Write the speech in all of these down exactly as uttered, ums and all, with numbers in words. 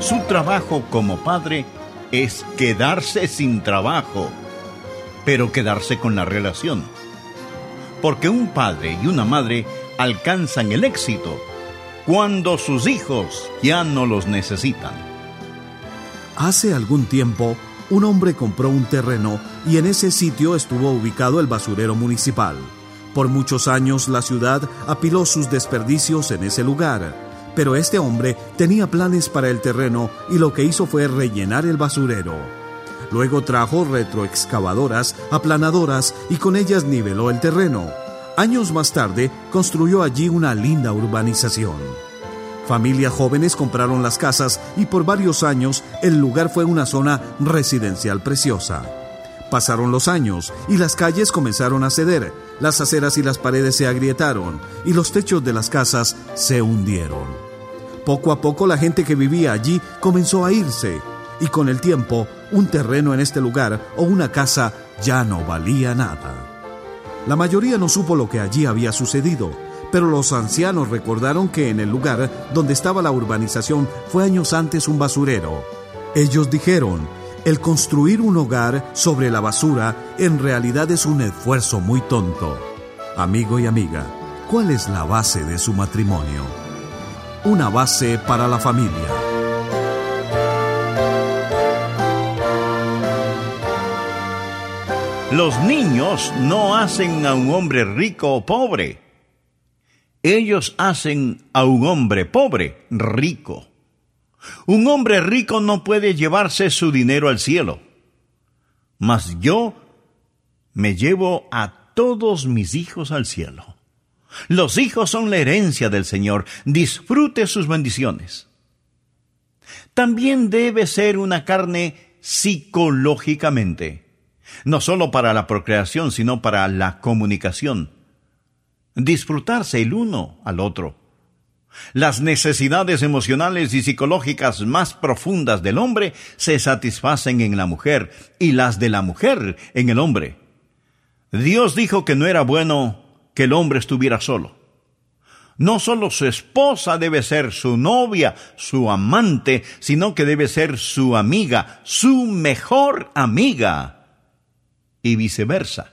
Su trabajo como padre es quedarse sin trabajo, pero quedarse con la relación. Porque un padre y una madre alcanzan el éxito cuando sus hijos ya no los necesitan. Hace algún tiempo, un hombre compró un terreno y en ese sitio estuvo ubicado el basurero municipal. Por muchos años la ciudad apiló sus desperdicios en ese lugar, pero este hombre tenía planes para el terreno y lo que hizo fue rellenar el basurero. Luego trajo retroexcavadoras, aplanadoras y con ellas niveló el terreno. Años más tarde construyó allí una linda urbanización. Familias jóvenes compraron las casas y por varios años el lugar fue una zona residencial preciosa. Pasaron los años y las calles comenzaron a ceder, las aceras y las paredes se agrietaron y los techos de las casas se hundieron. Poco a poco la gente que vivía allí comenzó a irse y con el tiempo un terreno en este lugar o una casa ya no valía nada. La mayoría no supo lo que allí había sucedido, pero los ancianos recordaron que en el lugar donde estaba la urbanización fue años antes un basurero. Ellos dijeron: el construir un hogar sobre la basura en realidad es un esfuerzo muy tonto. Amigo y amiga, ¿cuál es la base de su matrimonio? Una base para la familia. Los niños no hacen a un hombre rico o pobre. Ellos hacen a un hombre pobre rico. Un hombre rico no puede llevarse su dinero al cielo. Mas yo me llevo a todos mis hijos al cielo. Los hijos son la herencia del Señor. Disfrute sus bendiciones. También debe ser una carne psicológicamente, no solo para la procreación, sino para la comunicación. Disfrutarse el uno al otro. Las necesidades emocionales y psicológicas más profundas del hombre se satisfacen en la mujer y las de la mujer en el hombre. Dios dijo que no era bueno que el hombre estuviera solo. No solo su esposa debe ser su novia, su amante, sino que debe ser su amiga, su mejor amiga, y viceversa.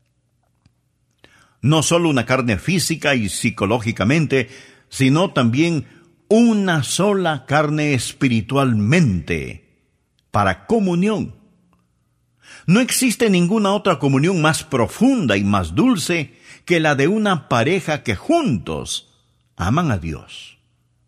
No solo una carne física y psicológicamente, sino también una sola carne espiritualmente, para comunión. No existe ninguna otra comunión más profunda y más dulce que la de una pareja que juntos aman a Dios.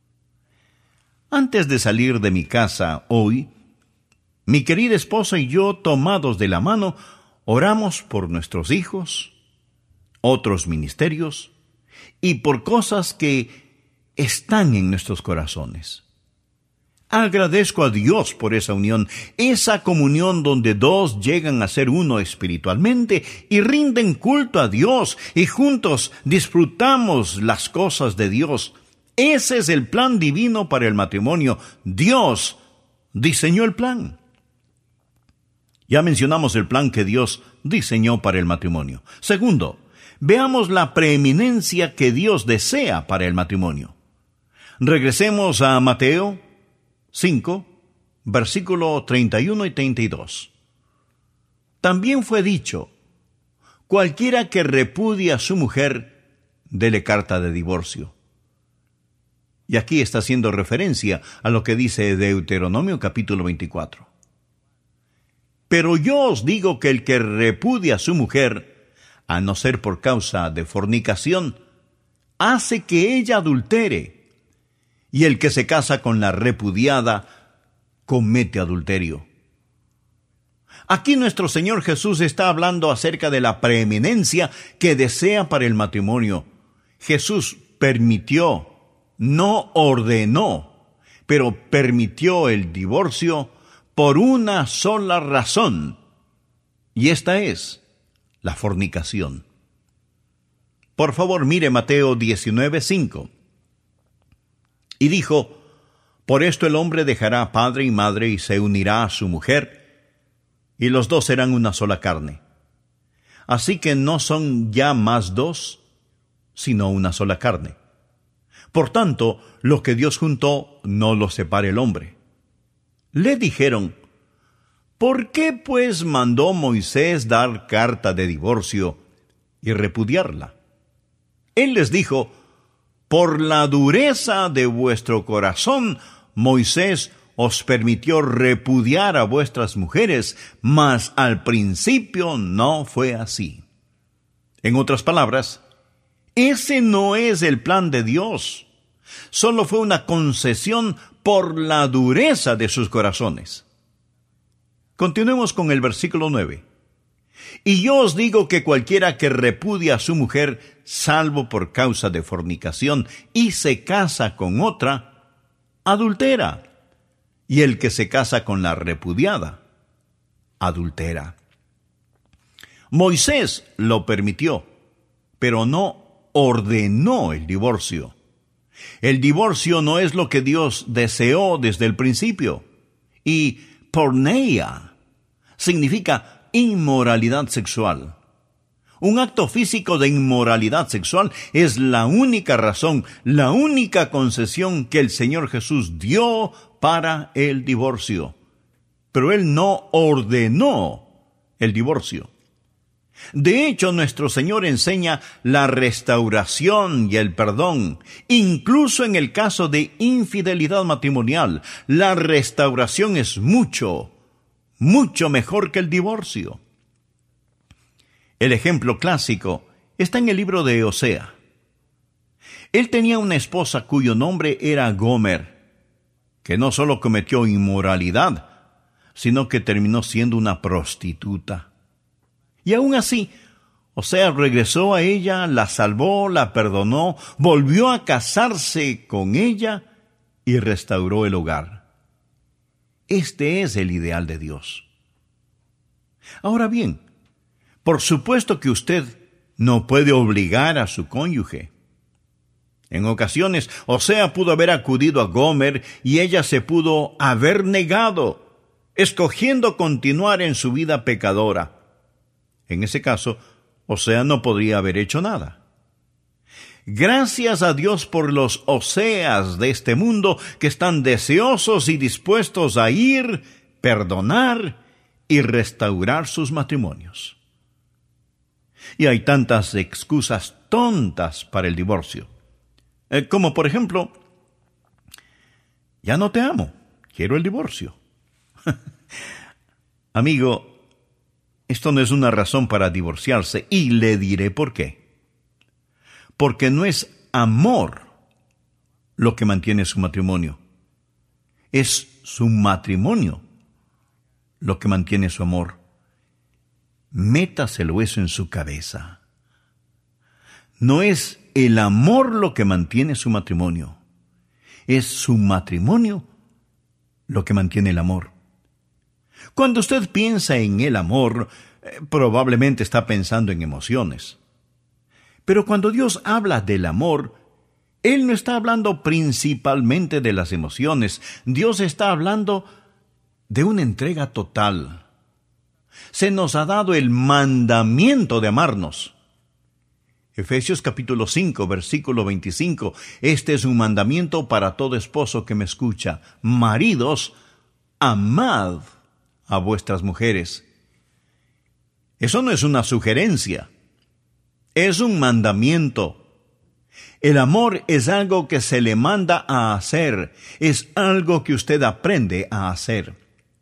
Antes de salir de mi casa hoy, mi querida esposa y yo, tomados de la mano, oramos por nuestros hijos, otros ministerios y por cosas que están en nuestros corazones. Agradezco a Dios por esa unión, esa comunión donde dos llegan a ser uno espiritualmente y rinden culto a Dios y juntos disfrutamos las cosas de Dios. Ese es el plan divino para el matrimonio. Dios diseñó el plan. Ya mencionamos el plan que Dios diseñó para el matrimonio. Segundo, veamos la preeminencia que Dios desea para el matrimonio. Regresemos a Mateo cinco, versículo treinta y uno y treinta y dos. También fue dicho: cualquiera que repudie a su mujer, dele carta de divorcio. Y aquí está haciendo referencia a lo que dice Deuteronomio capítulo veinticuatro. Pero yo os digo que el que repudia a su mujer, a no ser por causa de fornicación, hace que ella adultere. Y el que se casa con la repudiada, comete adulterio. Aquí nuestro Señor Jesús está hablando acerca de la preeminencia que desea para el matrimonio. Jesús permitió, no ordenó, pero permitió el divorcio por una sola razón, y esta es la fornicación. Por favor, mire Mateo diecinueve, cinco. Y dijo: por esto el hombre dejará padre y madre y se unirá a su mujer, y los dos serán una sola carne. Así que no son ya más dos, sino una sola carne. Por tanto, lo que Dios juntó no lo separe el hombre. Le dijeron: ¿por qué pues mandó Moisés dar carta de divorcio y repudiarla? Él les dijo: por la dureza de vuestro corazón, Moisés os permitió repudiar a vuestras mujeres, mas al principio no fue así. En otras palabras, ese no es el plan de Dios. Solo fue una concesión por la dureza de sus corazones. Continuemos con el versículo nueve. Y yo os digo que cualquiera que repudia a su mujer, salvo por causa de fornicación, y se casa con otra, adultera. Y el que se casa con la repudiada, adultera. Moisés lo permitió, pero no ordenó el divorcio. El divorcio no es lo que Dios deseó desde el principio. Y porneia significa inmoralidad sexual. Un acto físico de inmoralidad sexual es la única razón, la única concesión que el Señor Jesús dio para el divorcio. Pero Él no ordenó el divorcio. De hecho, nuestro Señor enseña la restauración y el perdón, incluso en el caso de infidelidad matrimonial. La restauración es mucho, mucho mejor que el divorcio. El ejemplo clásico está en el libro de Osea. Él tenía una esposa cuyo nombre era Gomer, que no solo cometió inmoralidad, sino que terminó siendo una prostituta. Y aún así, Osea regresó a ella, la salvó, la perdonó, volvió a casarse con ella y restauró el hogar. Este es el ideal de Dios. Ahora bien, por supuesto que usted no puede obligar a su cónyuge. En ocasiones, Osea pudo haber acudido a Gomer y ella se pudo haber negado, escogiendo continuar en su vida pecadora. En ese caso, Osea no podría haber hecho nada. Gracias a Dios por los Oseas de este mundo que están deseosos y dispuestos a ir, perdonar y restaurar sus matrimonios. Y hay tantas excusas tontas para el divorcio. Eh, como por ejemplo, ya no te amo, quiero el divorcio. Amigo, esto no es una razón para divorciarse, y le diré por qué. Porque no es amor lo que mantiene su matrimonio. Es su matrimonio lo que mantiene su amor. Métaselo eso en su cabeza. No es el amor lo que mantiene su matrimonio. Es su matrimonio lo que mantiene el amor. Cuando usted piensa en el amor, eh, probablemente está pensando en emociones. Pero cuando Dios habla del amor, Él no está hablando principalmente de las emociones. Dios está hablando de una entrega total. Se nos ha dado el mandamiento de amarnos. Efesios capítulo cinco, versículo veinticinco. Este es un mandamiento para todo esposo que me escucha. Maridos, amad a vuestras mujeres. Eso no es una sugerencia. Es un mandamiento. El amor es algo que se le manda a hacer. Es algo que usted aprende a hacer.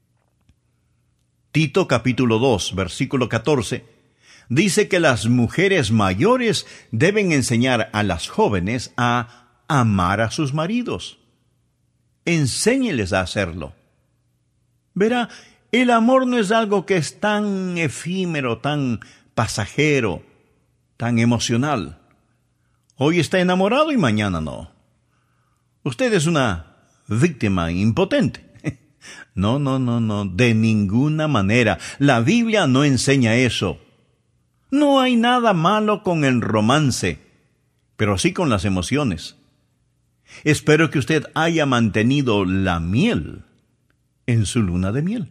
Tito capítulo dos, versículo catorce, dice que las mujeres mayores deben enseñar a las jóvenes a amar a sus maridos. Enséñeles a hacerlo. Verá, el amor no es algo que es tan efímero, tan pasajero, tan emocional. Hoy está enamorado y mañana no. Usted es una víctima impotente. No, no, no, no, de ninguna manera. La Biblia no enseña eso. No hay nada malo con el romance, pero sí con las emociones. Espero que usted haya mantenido la miel en su luna de miel.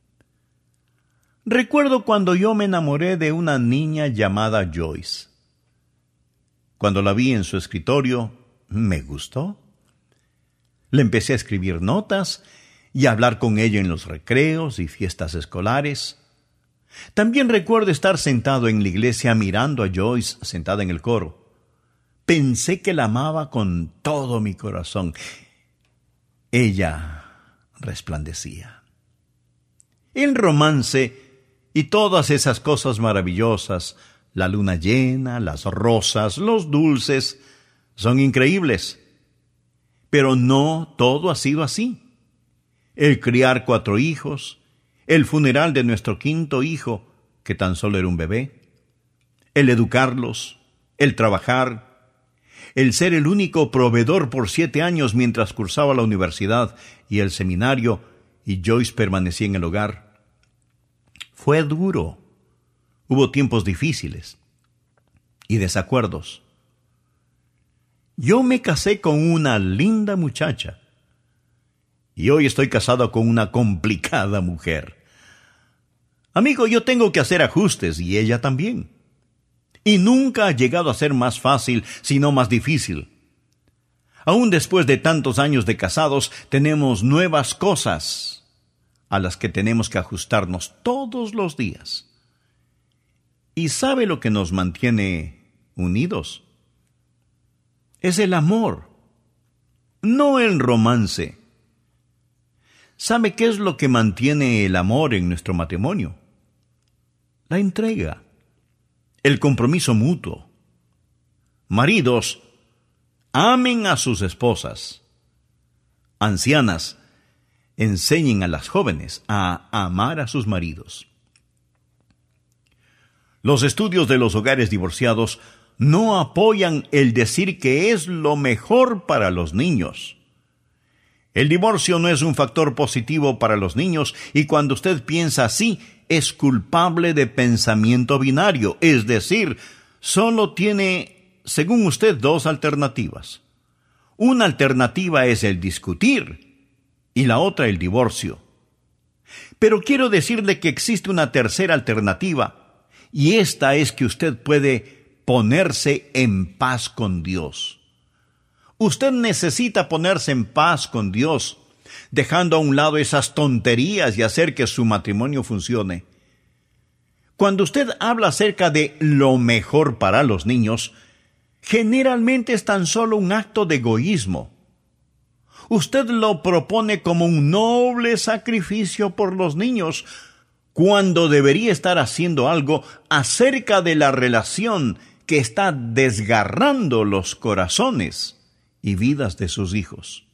Recuerdo cuando yo me enamoré de una niña llamada Joyce. Cuando la vi en su escritorio, me gustó. Le empecé a escribir notas y hablar con ella en los recreos y fiestas escolares. También recuerdo estar sentado en la iglesia mirando a Joyce sentada en el coro. Pensé que la amaba con todo mi corazón. Ella resplandecía. El romance y todas esas cosas maravillosas, la luna llena, las rosas, los dulces, son increíbles. Pero no todo ha sido así. El criar cuatro hijos, el funeral de nuestro quinto hijo, que tan solo era un bebé, el educarlos, el trabajar, el ser el único proveedor por siete años mientras cursaba la universidad y el seminario y Joyce permanecía en el hogar. Fue duro. Hubo tiempos difíciles y desacuerdos. Yo me casé con una linda muchacha y hoy estoy casado con una complicada mujer. Amigo, yo tengo que hacer ajustes y ella también. Y nunca ha llegado a ser más fácil, sino más difícil. Aún después de tantos años de casados, tenemos nuevas cosas a las que tenemos que ajustarnos todos los días. ¿Y sabe lo que nos mantiene unidos? Es el amor, no el romance. ¿Sabe qué es lo que mantiene el amor en nuestro matrimonio? La entrega, el compromiso mutuo. Maridos, amen a sus esposas. Ancianas, enseñen a las jóvenes a amar a sus maridos. Los estudios de los hogares divorciados no apoyan el decir que es lo mejor para los niños. El divorcio no es un factor positivo para los niños y cuando usted piensa así, es culpable de pensamiento binario, es decir, solo tiene, según usted, dos alternativas. Una alternativa es el discutir y la otra el divorcio. Pero quiero decirle que existe una tercera alternativa y esta es que usted puede ponerse en paz con Dios. Usted necesita ponerse en paz con Dios, dejando a un lado esas tonterías y hacer que su matrimonio funcione. Cuando usted habla acerca de lo mejor para los niños, generalmente es tan solo un acto de egoísmo. Usted lo propone como un noble sacrificio por los niños, cuando debería estar haciendo algo acerca de la relación que está desgarrando los corazones y vidas de sus hijos.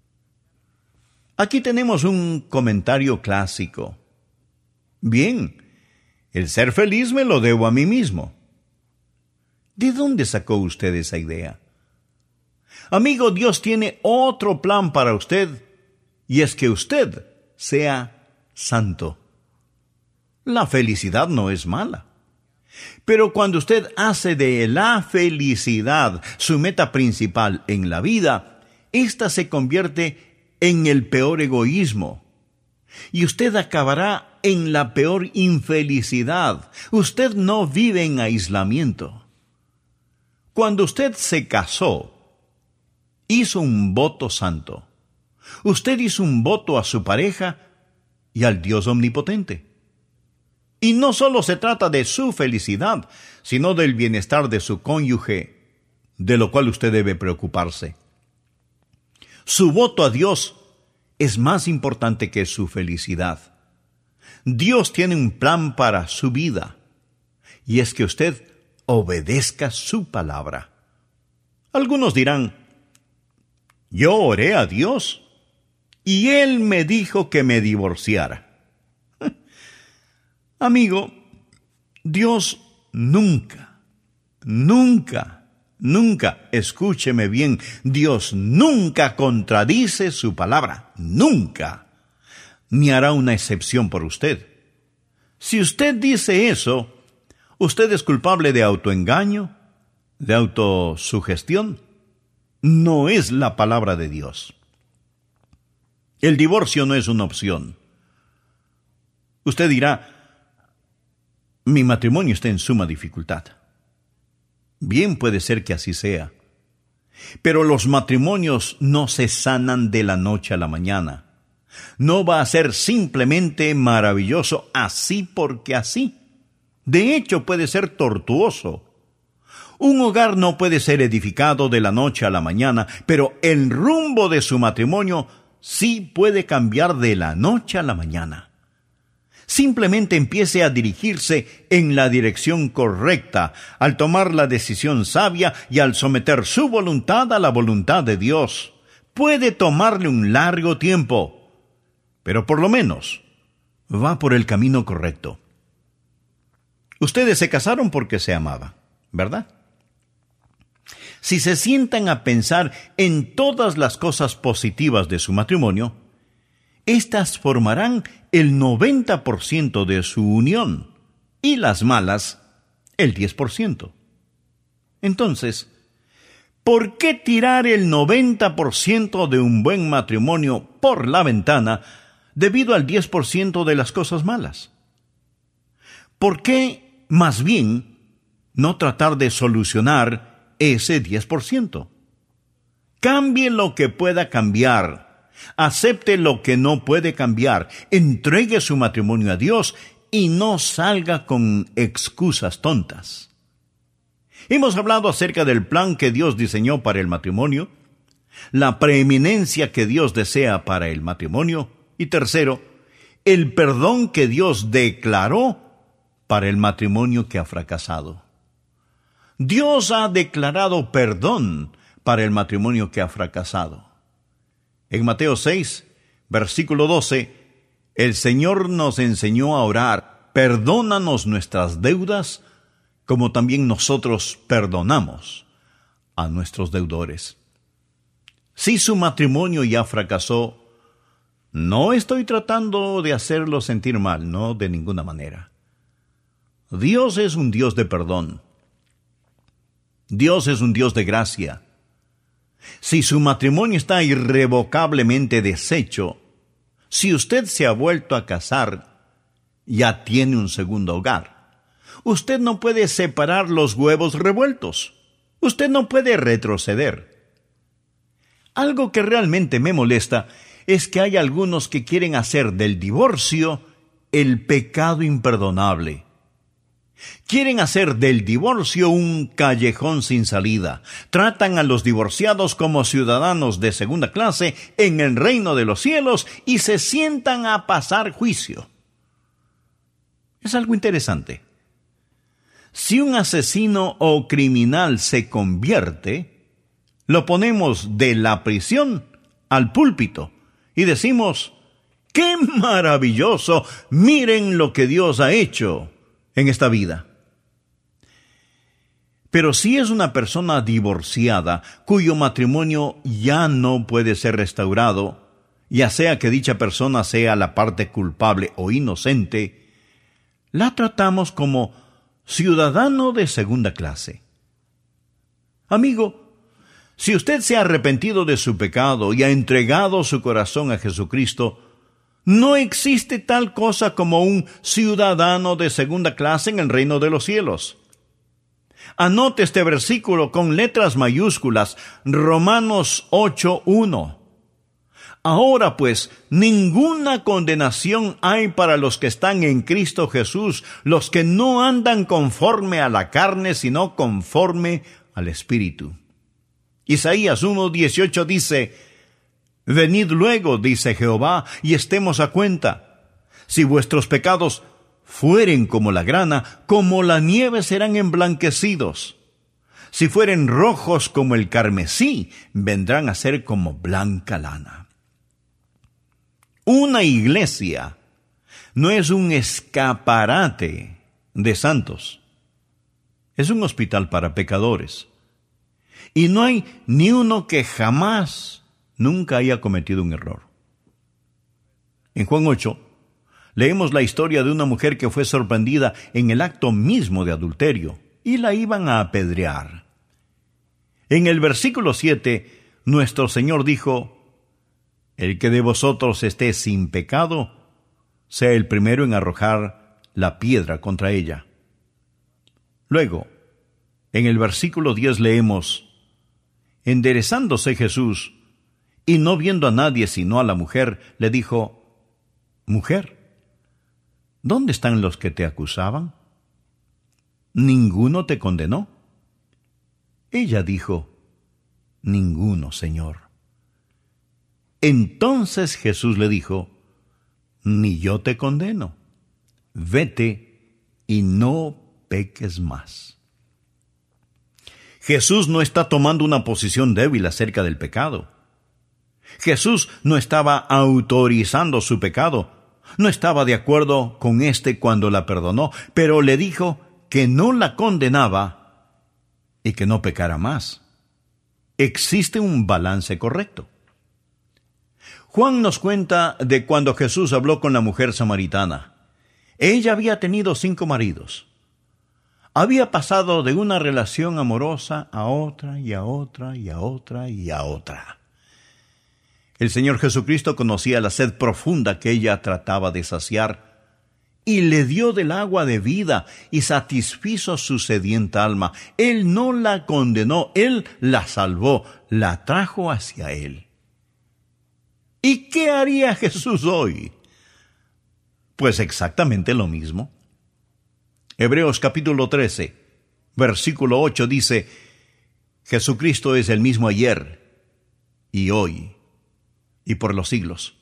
Aquí tenemos un comentario clásico. Bien, el ser feliz me lo debo a mí mismo. ¿De dónde sacó usted esa idea? Amigo, Dios tiene otro plan para usted, y es que usted sea santo. La felicidad no es mala. Pero cuando usted hace de la felicidad su meta principal en la vida, ésta se convierte en el peor egoísmo. Y usted acabará en la peor infelicidad. Usted no vive en aislamiento. Cuando usted se casó, hizo un voto santo. Usted hizo un voto a su pareja y al Dios omnipotente. Y no solo se trata de su felicidad, sino del bienestar de su cónyuge, de lo cual usted debe preocuparse. Su voto a Dios es más importante que su felicidad. Dios tiene un plan para su vida, y es que usted obedezca su palabra. Algunos dirán, yo oré a Dios, y Él me dijo que me divorciara. Amigo, Dios nunca, nunca, nunca, escúcheme bien, Dios nunca contradice su palabra, nunca, ni hará una excepción por usted. Si usted dice eso, usted es culpable de autoengaño, de autosugestión. No es la palabra de Dios. El divorcio no es una opción. Usted dirá, mi matrimonio está en suma dificultad. Bien puede ser que así sea. Pero los matrimonios no se sanan de la noche a la mañana. No va a ser simplemente maravilloso así porque así. De hecho, puede ser tortuoso. Un hogar no puede ser edificado de la noche a la mañana, pero el rumbo de su matrimonio sí puede cambiar de la noche a la mañana. Simplemente empiece a dirigirse en la dirección correcta, al tomar la decisión sabia y al someter su voluntad a la voluntad de Dios. Puede tomarle un largo tiempo, pero por lo menos va por el camino correcto. Ustedes se casaron porque se amaban, ¿verdad? Si se sientan a pensar en todas las cosas positivas de su matrimonio, éstas formarán el noventa por ciento de su unión y las malas el diez por ciento. Entonces, ¿por qué tirar el noventa por ciento de un buen matrimonio por la ventana debido al diez por ciento de las cosas malas? ¿Por qué, más bien, no tratar de solucionar ese diez por ciento? Cambie lo que pueda cambiar. Acepte lo que no puede cambiar. Entregue su matrimonio a Dios y no salga con excusas tontas. Hemos hablado acerca del plan que Dios diseñó para el matrimonio, la preeminencia que Dios desea para el matrimonio y tercero, el perdón que Dios declaró para el matrimonio que ha fracasado. Dios ha declarado perdón para el matrimonio que ha fracasado. En Mateo seis, versículo doce, el Señor nos enseñó a orar: perdónanos nuestras deudas, como también nosotros perdonamos a nuestros deudores. Si su matrimonio ya fracasó, no estoy tratando de hacerlo sentir mal, no, de ninguna manera. Dios es un Dios de perdón. Dios es un Dios de gracia. Si su matrimonio está irrevocablemente deshecho, si usted se ha vuelto a casar, ya tiene un segundo hogar. Usted no puede separar los huevos revueltos. Usted no puede retroceder. Algo que realmente me molesta es que hay algunos que quieren hacer del divorcio el pecado imperdonable. Quieren hacer del divorcio un callejón sin salida. Tratan a los divorciados como ciudadanos de segunda clase en el reino de los cielos y se sientan a pasar juicio. Es algo interesante. Si un asesino o criminal se convierte, lo ponemos de la prisión al púlpito y decimos: ¡qué maravilloso! Miren lo que Dios ha hecho en esta vida. Pero si es una persona divorciada cuyo matrimonio ya no puede ser restaurado, ya sea que dicha persona sea la parte culpable o inocente, la tratamos como ciudadano de segunda clase. Amigo, si usted se ha arrepentido de su pecado y ha entregado su corazón a Jesucristo, no existe tal cosa como un ciudadano de segunda clase en el reino de los cielos. Anote este versículo con letras mayúsculas, Romanos ocho uno. Ahora pues, ninguna condenación hay para los que están en Cristo Jesús, los que no andan conforme a la carne, sino conforme al Espíritu. Isaías uno dieciocho dice: venid luego, dice Jehová, y estemos a cuenta. Si vuestros pecados fueren como la grana, como la nieve serán emblanquecidos. Si fueren rojos como el carmesí, vendrán a ser como blanca lana. Una iglesia no es un escaparate de santos. Es un hospital para pecadores. Y no hay ni uno que jamás, nunca haya cometido un error. En Juan ocho, leemos la historia de una mujer que fue sorprendida en el acto mismo de adulterio y la iban a apedrear. En el versículo siete, nuestro Señor dijo: el que de vosotros esté sin pecado, sea el primero en arrojar la piedra contra ella. Luego, en el versículo diez leemos: enderezándose Jesús, y no viendo a nadie sino a la mujer, le dijo: Mujer, ¿dónde están los que te acusaban? ¿Ninguno te condenó? Ella dijo: Ninguno, Señor. Entonces Jesús le dijo: Ni yo te condeno. Vete y no peques más. Jesús no está tomando una posición débil acerca del pecado. Jesús no estaba autorizando su pecado, no estaba de acuerdo con éste cuando la perdonó, pero le dijo que no la condenaba y que no pecara más. Existe un balance correcto. Juan nos cuenta de cuando Jesús habló con la mujer samaritana. Ella había tenido cinco maridos. Había pasado de una relación amorosa a otra y a otra y a otra y a otra. El Señor Jesucristo conocía la sed profunda que ella trataba de saciar y le dio del agua de vida y satisfizo su sedienta alma. Él no la condenó, Él la salvó, la trajo hacia Él. ¿Y qué haría Jesús hoy? Pues exactamente lo mismo. Hebreos capítulo trece, versículo ocho dice: Jesucristo es el mismo ayer y hoy y por los siglos.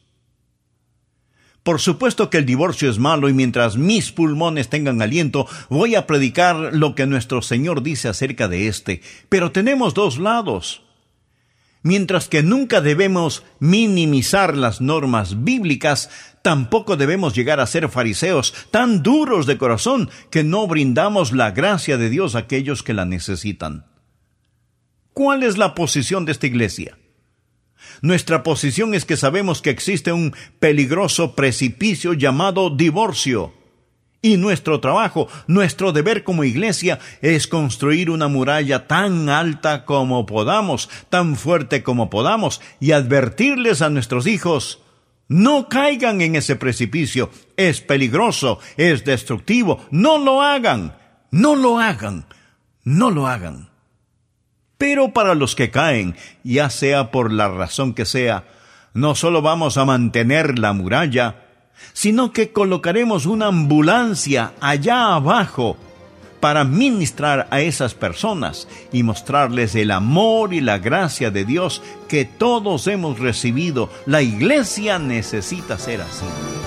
Por supuesto que el divorcio es malo, y mientras mis pulmones tengan aliento, voy a predicar lo que nuestro Señor dice acerca de este. Pero tenemos dos lados. Mientras que nunca debemos minimizar las normas bíblicas, tampoco debemos llegar a ser fariseos tan duros de corazón que no brindamos la gracia de Dios a aquellos que la necesitan. ¿Cuál es la posición de esta iglesia? Nuestra posición es que sabemos que existe un peligroso precipicio llamado divorcio. Y nuestro trabajo, nuestro deber como iglesia es construir una muralla tan alta como podamos, tan fuerte como podamos, y advertirles a nuestros hijos: no caigan en ese precipicio, es peligroso, es destructivo, no lo hagan, no lo hagan, no lo hagan. Pero para los que caen, ya sea por la razón que sea, no solo vamos a mantener la muralla, sino que colocaremos una ambulancia allá abajo para ministrar a esas personas y mostrarles el amor y la gracia de Dios que todos hemos recibido. La iglesia necesita ser así.